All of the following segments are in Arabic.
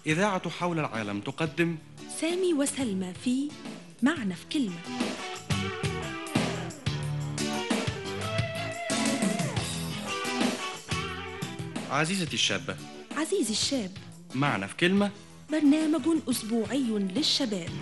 إذاعة حول العالم تقدم سامي وسلمى في معنى في كلمة. عزيزتي الشابة، عزيزي الشاب، معنى في كلمة، برنامج أسبوعي للشباب.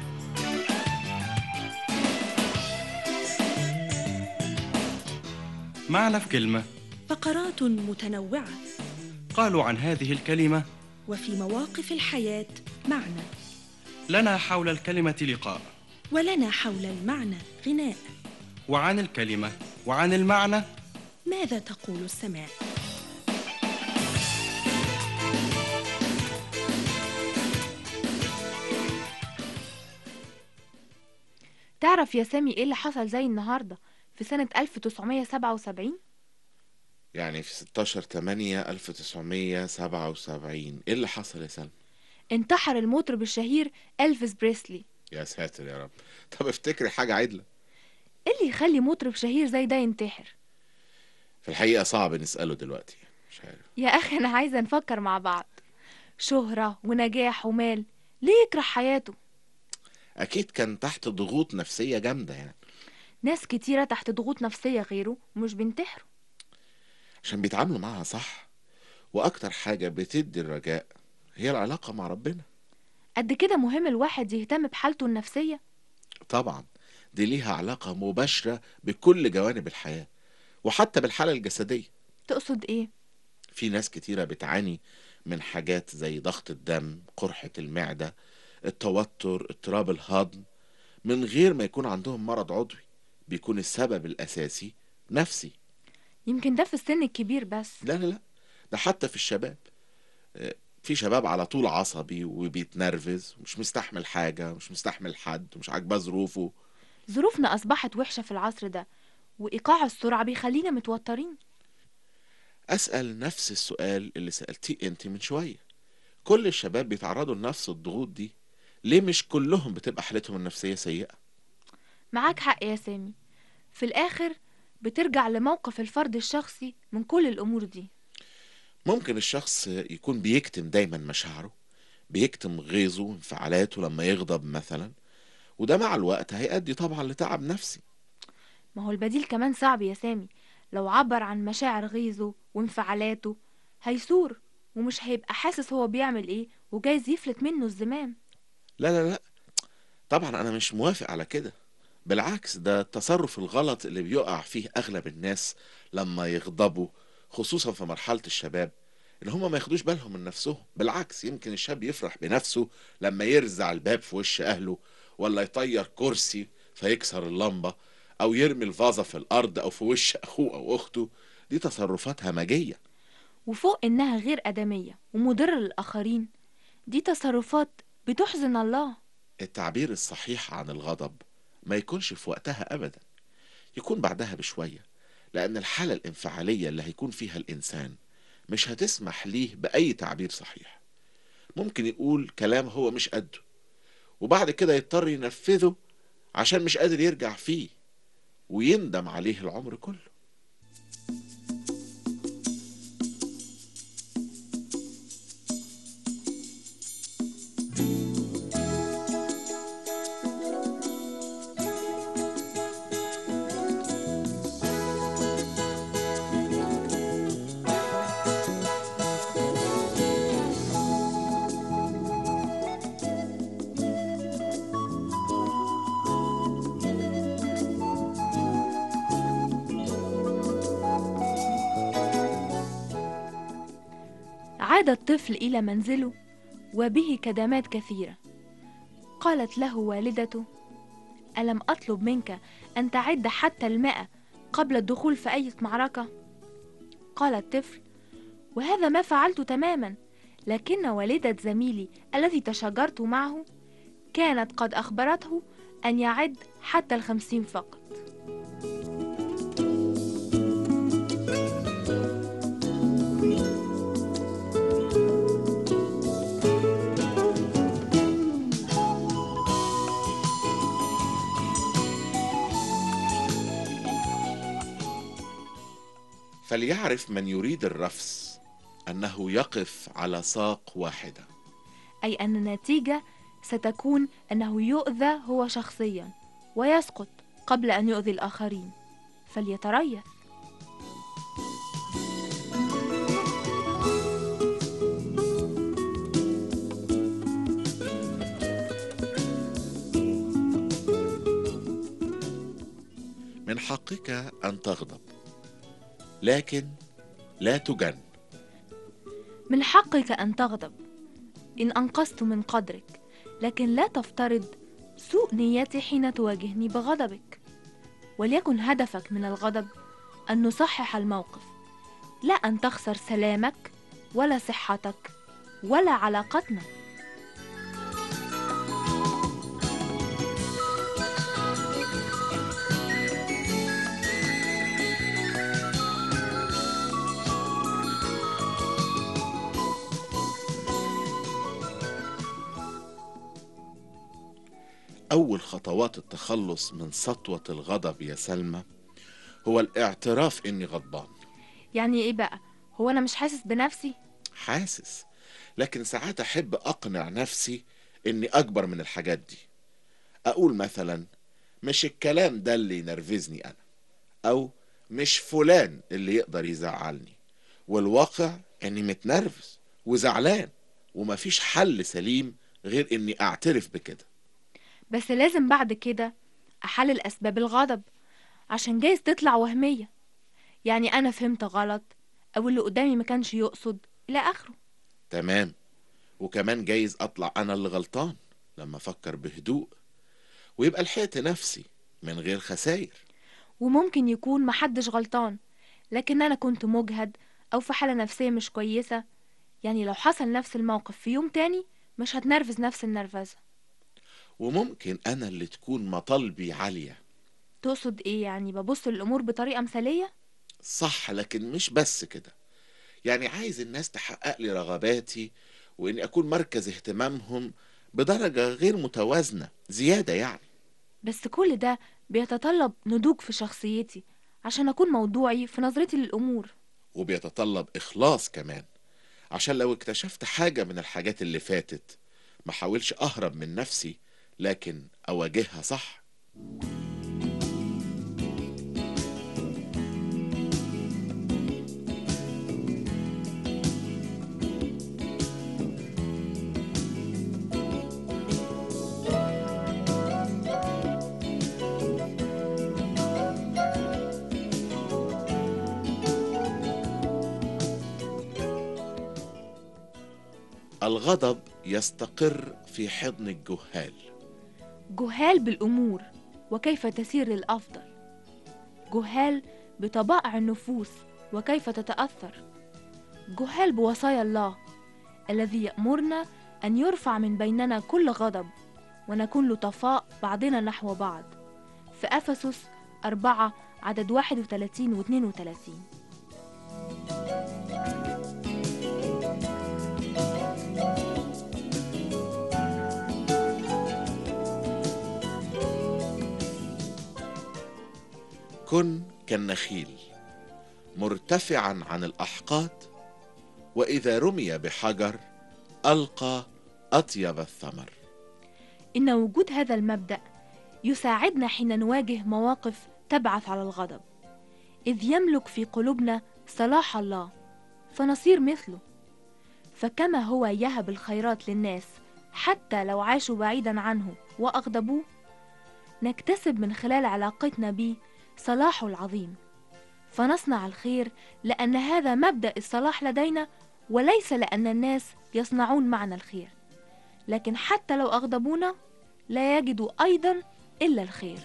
معنى في كلمة. فقرات متنوعة، قالوا عن هذه الكلمة: وفي مواقف الحياة معنى، لنا حول الكلمة لقاء، ولنا حول المعنى غناء، وعن الكلمة وعن المعنى ماذا تقول السماء؟ تعرف يا سامي ايه اللي حصل زي النهاردة في سنة 1977؟ يعني في 16/8/1977 ايه اللي حصل يا سلمى؟ انتحر المطرب الشهير إلفيس بريسلي. يا ساتر يا رب. طب افتكري حاجة عدلة. ايه اللي يخلي مطرب شهير زي ده ينتحر؟ في الحقيقة صعب نسأله دلوقتي، مش عارف. يا اخي انا عايزة نفكر مع بعض. شهرة ونجاح ومال، ليه يكره حياته؟ اكيد كان تحت ضغوط نفسية جامدة يعني. ناس كتيرة تحت ضغوط نفسية غيره ومش بينتحروا. عشان بيتعاملوا معاها صح. واكتر حاجة بتدي الرجاء هي العلاقة مع ربنا. قد كده مهم الواحد يهتم بحالته النفسية. طبعا دي ليها علاقة مباشرة بكل جوانب الحياة، وحتى بالحالة الجسدية. تقصد ايه؟ في ناس كتيرة بتعاني من حاجات زي ضغط الدم، قرحة المعدة، التوتر، اضطراب الهضم، من غير ما يكون عندهم مرض عضوي. بيكون السبب الأساسي نفسي. يمكن ده في السن الكبير بس. لا لا لا، ده حتى في الشباب. في شباب على طول عصبي وبيتنرفز ومش مستحمل حاجة، مش مستحمل حد، ومش عاجباه ظروفه. ظروفنا أصبحت وحشة في العصر ده، وإيقاع السرعة بيخلينا متوترين. أسأل نفس السؤال اللي سألتيه أنت من شوية. كل الشباب بيتعرضوا لنفس الضغوط دي، ليه مش كلهم بتبقى حالتهم النفسية سيئة؟ معاك حق يا سامي، في الآخر بترجع لموقف الفرد الشخصي من كل الأمور دي. ممكن الشخص يكون بيكتم دايما مشاعره، بيكتم غيظه وانفعالاته لما يغضب مثلا، وده مع الوقت هيؤدي طبعا لتعب نفسي. ما هو البديل كمان صعب يا سامي. لو عبر عن مشاعر غيظه وانفعالاته هيثور، ومش هيبقى حاسس هو بيعمل ايه، وجايز يفلت منه الزمام. لا لا لا، طبعا أنا مش موافق على كده. بالعكس، ده التصرف الغلط اللي بيقع فيه أغلب الناس لما يغضبوا، خصوصا في مرحلة الشباب، إن هما ما ياخدوش بالهم من نفسهم. بالعكس، يمكن الشاب يفرح بنفسه لما يرزع الباب في وش أهله، ولا يطير كرسي فيكسر اللمبة، أو يرمي الفازة في الأرض أو في وش أخوه أو أخته. دي تصرفات همجية. وفوق إنها غير آدمية ومضرة للآخرين، دي تصرفات بتحزن الله. التعبير الصحيح عن الغضب ما يكونش في وقتها أبدا، يكون بعدها بشوية، لأن الحالة الانفعالية اللي هيكون فيها الإنسان مش هتسمح ليه بأي تعبير صحيح. ممكن يقول كلام هو مش قده، وبعد كده يضطر ينفذه عشان مش قادر يرجع فيه، ويندم عليه العمر كله. عاد الطفل إلى منزله وبه كدمات كثيرة. قالت له والدته: ألم أطلب منك أن تعد حتى 100 قبل الدخول في أي معركة؟ قال الطفل: وهذا ما فعلت تماما، لكن والدة زميلي الذي تشاجرت معه كانت قد أخبرته أن يعد حتى 50 فقط. فليعرف من يريد الرفس أنه يقف على ساق واحدة. أي أن النتيجة ستكون أنه يؤذى هو شخصيا ويسقط قبل أن يؤذي الآخرين، فليتريث. من حقك أن تغضب، لكن لا تجن. من حقك أن تغضب إن أنقذت من قدرك، لكن لا تفترض سوء نيتي حين تواجهني بغضبك. وليكن هدفك من الغضب أن نصحح الموقف، لا أن تخسر سلامك ولا صحتك ولا علاقتنا. أول خطوات التخلص من سطوة الغضب يا سلمى هو الاعتراف إني غضبان. يعني إيه بقى؟ هو أنا مش حاسس بنفسي؟ حاسس، لكن ساعات أحب أقنع نفسي إني أكبر من الحاجات دي. أقول مثلا مش الكلام ده اللي ينرفزني أنا، أو مش فلان اللي يقدر يزعلني، والواقع إني متنرفز وزعلان، ومفيش حل سليم غير إني أعترف بكده. بس لازم بعد كده أحلل أسباب الغضب، عشان جايز تطلع وهمية، يعني أنا فهمت غلط أو اللي قدامي ما كانش يقصد إلى آخره. تمام، وكمان جايز أطلع أنا اللي غلطان لما أفكر بهدوء، ويبقى لحقت نفسي من غير خسائر. وممكن يكون محدش غلطان، لكن أنا كنت مجهد أو في حالة نفسية مش كويسة. يعني لو حصل نفس الموقف في يوم تاني مش هتنرفز نفس النرفزة. وممكن أنا اللي تكون مطالبي عالية. تقصد إيه؟ يعني ببص للأمور بطريقة مثالية؟ صح، لكن مش بس كده. يعني عايز الناس تحقق لي رغباتي، وإني أكون مركز اهتمامهم بدرجة غير متوازنة زيادة يعني. بس كل ده بيتطلب نضوج في شخصيتي عشان أكون موضوعي في نظرتي للأمور. وبيتطلب إخلاص كمان، عشان لو اكتشفت حاجة من الحاجات اللي فاتت ما حاولش أهرب من نفسي، لكن أواجهها صح. الغضب يستقر في حضن الجهال. جهال بالأمور وكيف تسير للأفضل، جهال بطبائع النفوس وكيف تتأثر، جهال بوصايا الله الذي يأمرنا أن يرفع من بيننا كل غضب ونكون لطفاء بعضنا نحو بعض، في أفسس 4 عدد 31 و 32. كن كالنخيل مرتفعا عن الأحقاد، وإذا رمي بحجر ألقى أطيب الثمر. إن وجود هذا المبدأ يساعدنا حين نواجه مواقف تبعث على الغضب، إذ يملك في قلوبنا صلاح الله فنصير مثله. فكما هو يهب الخيرات للناس حتى لو عاشوا بعيدا عنه وأغضبوه، نكتسب من خلال علاقتنا به صلاحه العظيم، فنصنع الخير لأن هذا مبدأ الصلاح لدينا، وليس لأن الناس يصنعون معنا الخير، لكن حتى لو أغضبونا لا يجدوا أيضا إلا الخير.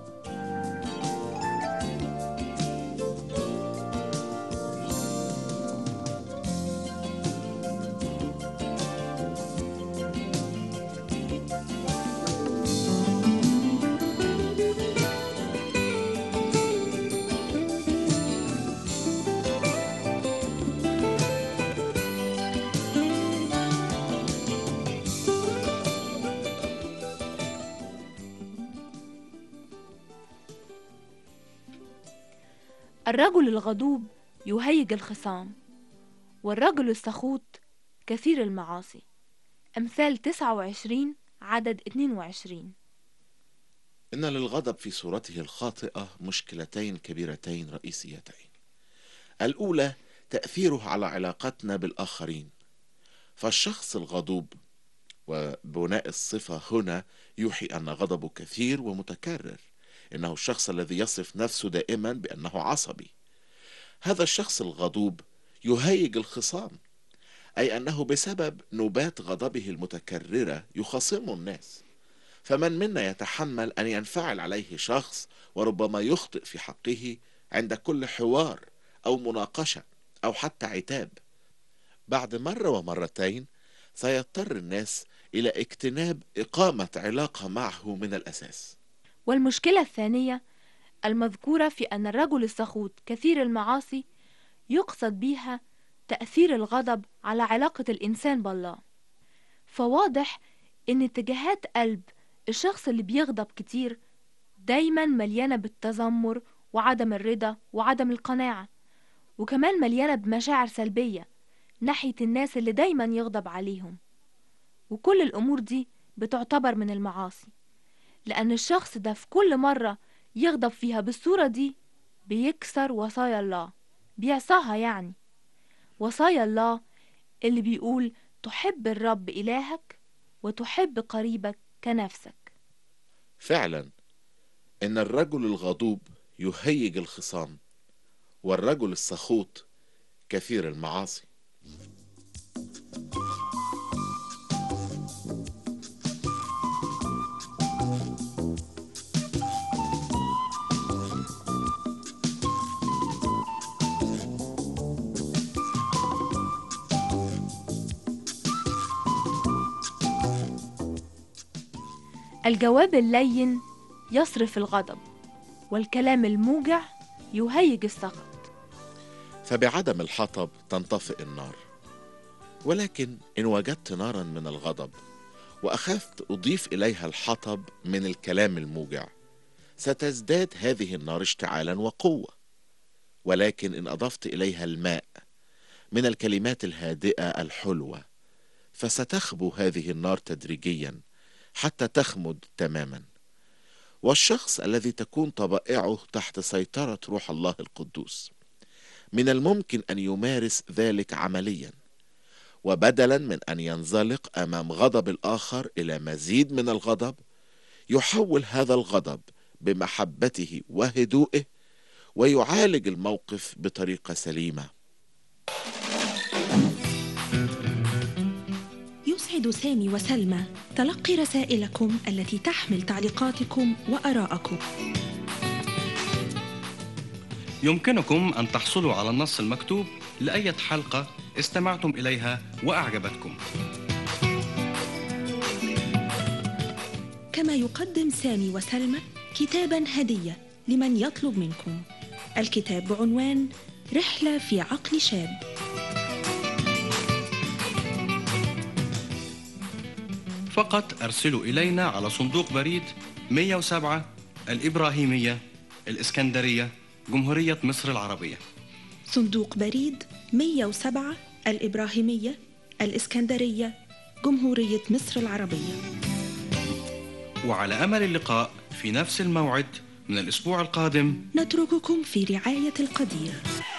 الرجل الغضوب يهيج الخصام، والرجل السخوط كثير المعاصي. أمثال 29 عدد 22. إن للغضب في صورته الخاطئة مشكلتين كبيرتين رئيسيتين. الأولى تأثيره على علاقتنا بالآخرين، فالشخص الغضوب، وبناء الصفة هنا يوحي أن غضبه كثير ومتكرر، إنه الشخص الذي يصف نفسه دائما بأنه عصبي. هذا الشخص الغضوب يهيج الخصام، أي أنه بسبب نوبات غضبه المتكررة يخاصم الناس. فمن منا يتحمل أن ينفعل عليه شخص وربما يخطئ في حقه عند كل حوار أو مناقشة أو حتى عتاب؟ بعد مرة ومرتين سيضطر الناس إلى اجتناب إقامة علاقة معه من الأساس. والمشكلة الثانية المذكورة في أن الرجل السخوط كثير المعاصي يقصد بها تأثير الغضب على علاقة الإنسان بالله. فواضح إن اتجاهات قلب الشخص اللي بيغضب كتير دايما مليانة بالتذمر وعدم الرضا وعدم القناعة، وكمان مليانة بمشاعر سلبية ناحية الناس اللي دايما يغضب عليهم. وكل الأمور دي بتعتبر من المعاصي، لأن الشخص ده في كل مرة يغضب فيها بالصورة دي بيكسر وصايا الله، بيعصاها يعني. وصايا الله اللي بيقول تحب الرب إلهك وتحب قريبك كنفسك. فعلا إن الرجل الغضوب يهيج الخصام، والرجل السخوط كثير المعاصي. الجواب اللين يصرف الغضب، والكلام الموجع يهيج السخط. فبعدم الحطب تنطفئ النار، ولكن إن وجدت نارا من الغضب وأخذت أضيف إليها الحطب من الكلام الموجع، ستزداد هذه النار اشتعالا وقوة. ولكن إن أضفت إليها الماء من الكلمات الهادئة الحلوة، فستخبو هذه النار تدريجيا حتى تخمد تماما. والشخص الذي تكون طبائعه تحت سيطرة روح الله القدوس من الممكن أن يمارس ذلك عمليا، وبدلا من أن ينزلق أمام غضب الآخر إلى مزيد من الغضب، يحول هذا الغضب بمحبته وهدوئه ويعالج الموقف بطريقة سليمة. يسعد سامي وسلمى تلقي رسائلكم التي تحمل تعليقاتكم وآراءكم. يمكنكم أن تحصلوا على النص المكتوب لأي حلقة استمعتم إليها وأعجبتكم. كما يقدم سامي وسلمى كتاباً هدية لمن يطلب منكم. الكتاب بعنوان رحلة في عقل شاب. فقط أرسلوا إلينا على صندوق بريد 107 الإبراهيمية، الإسكندرية، جمهورية مصر العربية. صندوق بريد 107 الإبراهيمية، الإسكندرية، جمهورية مصر العربية. وعلى أمل اللقاء في نفس الموعد من الأسبوع القادم. نترككم في رعاية القدير.